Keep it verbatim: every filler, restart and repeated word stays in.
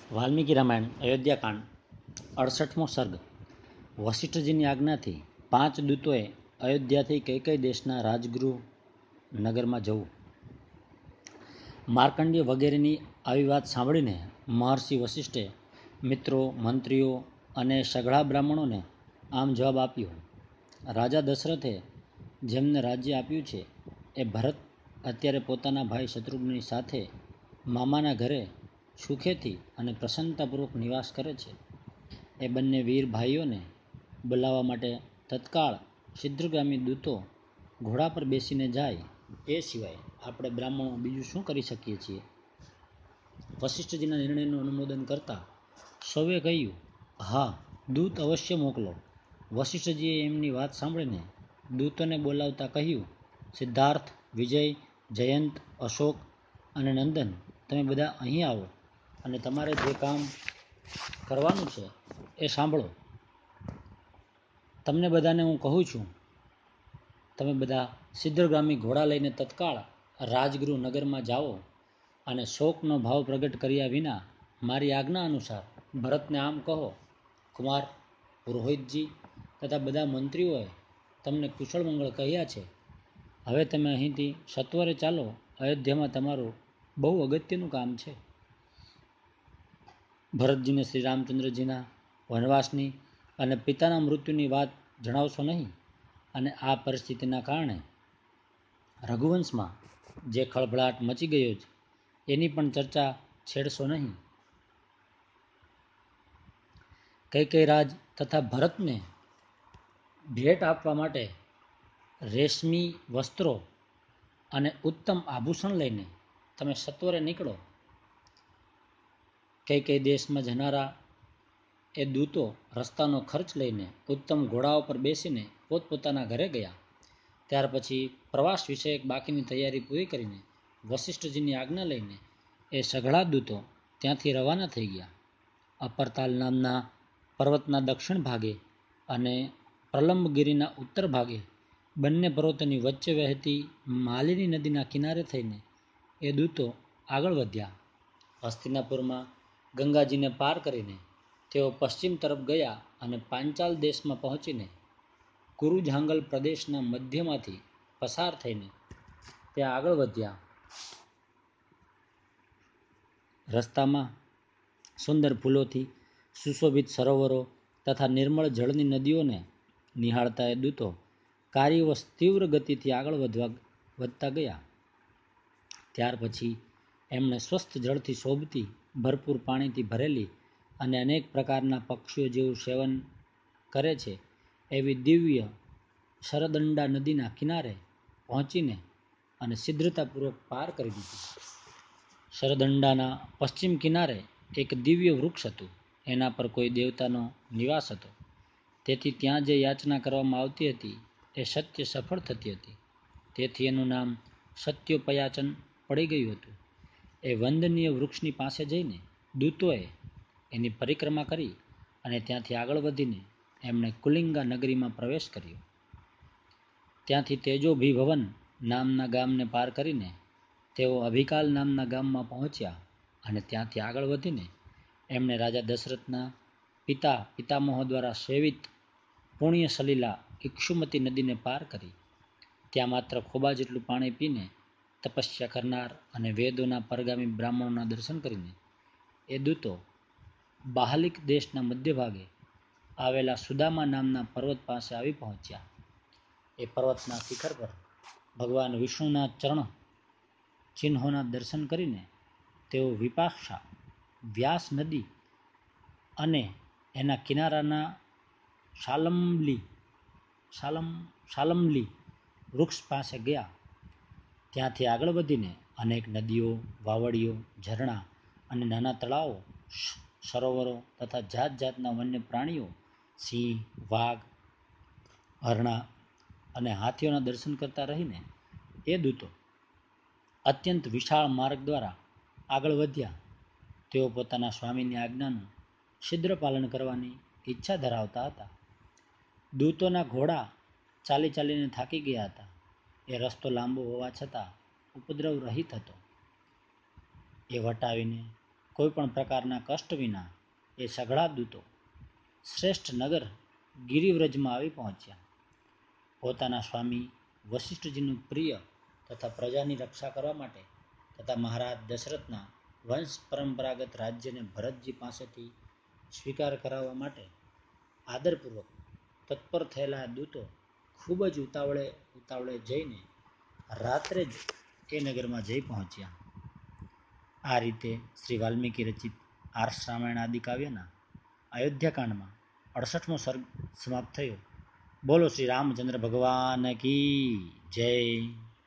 વાલ્મીકી રામાયણ અયોધ્યાકાંડ અડસઠમો સર્ગ. વશિષ્ઠજીની આજ્ઞાથી પાંચ દૂતોએ અયોધ્યાથી કઈ કઈ દેશના રાજગૃહ નગરમાં જવું. માર્કંડ્ય વગેરેની આવી વાત સાંભળીને મહર્ષિ વશિષ્ઠે મિત્રો, મંત્રીઓ અને સઘળા બ્રાહ્મણોને આમ જવાબ આપ્યો. રાજા દશરથે જેમને રાજ્ય આપ્યું છે એ ભરત અત્યારે પોતાના ભાઈ શત્રુઘ્નની સાથે મામાના ઘરે સુખેથી અને પ્રસન્નતાપૂર્વક નિવાસ કરે છે. એ બંને વીર ભાઈઓને બોલાવવા માટે તત્કાળ શીઘ્રગામી દૂતો ઘોડા પર બેસીને જાય. એ સિવાય આપણે બ્રાહ્મણો બીજું શું કરી શકીએ છીએ? વશિષ્ઠજીના નિર્ણયનું અનુમોદન કરતા સૌએ કહ્યું, હા, દૂત અવશ્ય મોકલો. વશિષ્ઠજીએ એમની વાત સાંભળીને દૂતોને બોલાવતા કહ્યું, સિદ્ધાર્થ, વિજય, જયંત, અશોક અને નંદન, તમે બધા અહીં આવો અને તમારે જે કામ કરવાનું છે એ સાંભળો. તમને બધાને હું કહું છું, તમે બધા શીઘ્રગામી ઘોડા લઈને તત્કાળ રાજગૃહ નગરમાં જાઓ અને શોકનો ભાવ પ્રગટ કર્યા વિના મારી આજ્ઞા અનુસાર ભરતને આમ કહો, કુમાર, પુરોહિતજી તથા બધા મંત્રીઓએ તમને કુશળ મંગળ કહ્યા છે. હવે તમે અહીંથી સત્વરે ચાલો. અયોધ્યામાં તમારું બહુ અગત્યનું કામ છે. ભરતજીને શ્રી રામચંદ્રજીના વનવાસની અને પિતાના મૃત્યુની વાત જણાવશો નહીં, અને આ પરિસ્થિતિના કારણે રઘુવંશમાં જે ખળભળાટ મચી ગયો છે એની પણ ચર્ચા છેડશો નહીં. કૈકેયી રાજ તથા ભરતને ભેટ આપવા માટે રેશમી વસ્ત્રો અને ઉત્તમ આભૂષણ લઈને તમે સત્વરે નીકળો. કૈકેયી દેશમાં જનારા એ દૂતો રસ્તાનો ખર્ચ લઈને ઉત્તમ ઘોડાઓ પર બેસીને પોતપોતાના ઘરે ગયા. ત્યાર પછી પ્રવાસ વિષયક બાકીની તૈયારી પૂરી કરીને વશિષ્ઠજીની આજ્ઞા લઈને એ સઘળા દૂતો ત્યાંથી રવાના થઈ ગયા. અપરતાલ નામના પર્વતના દક્ષિણ ભાગે અને પ્રલંબગીરીના ઉત્તર ભાગે બંને પર્વતોની વચ્ચે વહેતી માલિની નદીના કિનારે થઈને એ દૂતો આગળ વધ્યા. હસ્તિનાપુરમાં ગંગાજીને પાર કરીને તેઓ પશ્ચિમ તરફ ગયા અને પાંચાલ દેશમાં પહોંચીને કુરુજાંગલ પ્રદેશના મધ્યમાંથી પસાર થઈને ત્યાં આગળ વધ્યા. રસ્તામાં સુંદર ફૂલોથી સુશોભિત સરોવરો તથા નિર્મળ જળની નદીઓને નિહાળતા એ દૂતો કાર્યવશ તીવ્ર ગતિથી આગળ વધવા વધતા ગયા. ત્યાર પછી એમણે સ્વસ્થ જળથી શોભતી, ભરપૂર પાણીથી ભરેલી અને અનેક પ્રકારના પક્ષીઓ જેવું સેવન કરે છે એવી દિવ્ય શરદંડા નદીના કિનારે પહોંચીને અને શીઘ્રતાપૂર્વક પાર કરી દીધી. શરદંડાના પશ્ચિમ કિનારે એક દિવ્ય વૃક્ષ હતું. એના પર કોઈ દેવતાનો નિવાસ હતો. તેથી ત્યાં જે યાચના કરવામાં આવતી હતી એ સત્ય સફળ થતી હતી. તેથી એનું નામ સત્યોપયાચન પડી ગયું હતું. એ વંદનીય વૃક્ષની પાસે જઈને દૂતોએ એની પરિક્રમા કરી અને ત્યાંથી આગળ વધીને એમણે કુલિંગા નગરીમાં પ્રવેશ કર્યો. ત્યાંથી તેજોભિભવન નામના ગામને પાર કરીને તેઓ અભિકાલ નામના ગામમાં પહોંચ્યા અને ત્યાંથી આગળ વધીને એમણે રાજા દશરથના પિતા પિતામહો દ્વારા સેવિત પુણ્ય સલીલા ઇક્ષુમતી નદીને પાર કરી. ત્યાં માત્ર ખોબા જેટલું પાણી પીને તપસ્યા કરનાર અને વેદોના પરગામી બ્રાહ્મણોના દર્શન કરીને એ દૂતો બાહલિક દેશના મધ્યભાગે આવેલા સુદામા નામના પર્વત પાસે આવી પહોંચ્યા. એ પર્વતના શિખર પર ભગવાન વિષ્ણુના ચરણ ચિહ્નોના દર્શન કરીને તેઓ વિપાક્ષા વ્યાસ નદી અને એના કિનારાના શાલમલી શાલમ શાલમલી વૃક્ષ પાસે ગયા. ત્યાંથી આગળ વધીને અનેક નદીઓ, વાવડીઓ, ઝરણા અને નાના તળાવો, સરોવરો તથા જાત જાતના વન્ય પ્રાણીઓ, સિંહ, વાઘ, હરણા અને હાથીઓના દર્શન કરતા રહીને એ દૂતો અત્યંત વિશાળ માર્ગ દ્વારા આગળ વધ્યા. તેઓ પોતાના સ્વામીની આજ્ઞાનું શીઘ્ર પાલન કરવાની ઈચ્છા ધરાવતા હતા. દૂતોના ઘોડા ચાલી ચાલીને થાકી ગયા હતા. એ રસ્તો લાંબો હોવા છતાં ઉપદ્રવ રહિત હતો. એ વટાવીને કોઈ પણ પ્રકારના કષ્ટ વિના એ સઘળા દૂતો શ્રેષ્ઠ નગર ગિરિવ્રજમાં આવી પહોંચ્યા. પોતાના સ્વામી વશિષ્ઠજીનું પ્રિય તથા પ્રજાની રક્ષા કરવા માટે તથા મહારાજ દશરથના વંશ પરંપરાગત રાજ્યને ભરતજી પાસેથી સ્વીકાર કરાવવા માટે આદરપૂર્વક તત્પર થયેલા દૂતો ખૂબ જ ઉતાવળે ઉતાવળે જઈને રાત્રે જ એ નગરમાં જઈ પહોંચ્યા. આ રીતે શ્રી વાલ્મીકી રચિત આર્ષ રામાયણ આદિ કાવ્યના અયોધ્યાકાંડમાં અડસઠમો સર્ગ સમાપ્ત થયો. બોલો શ્રી રામચંદ્ર ભગવાન કી જય.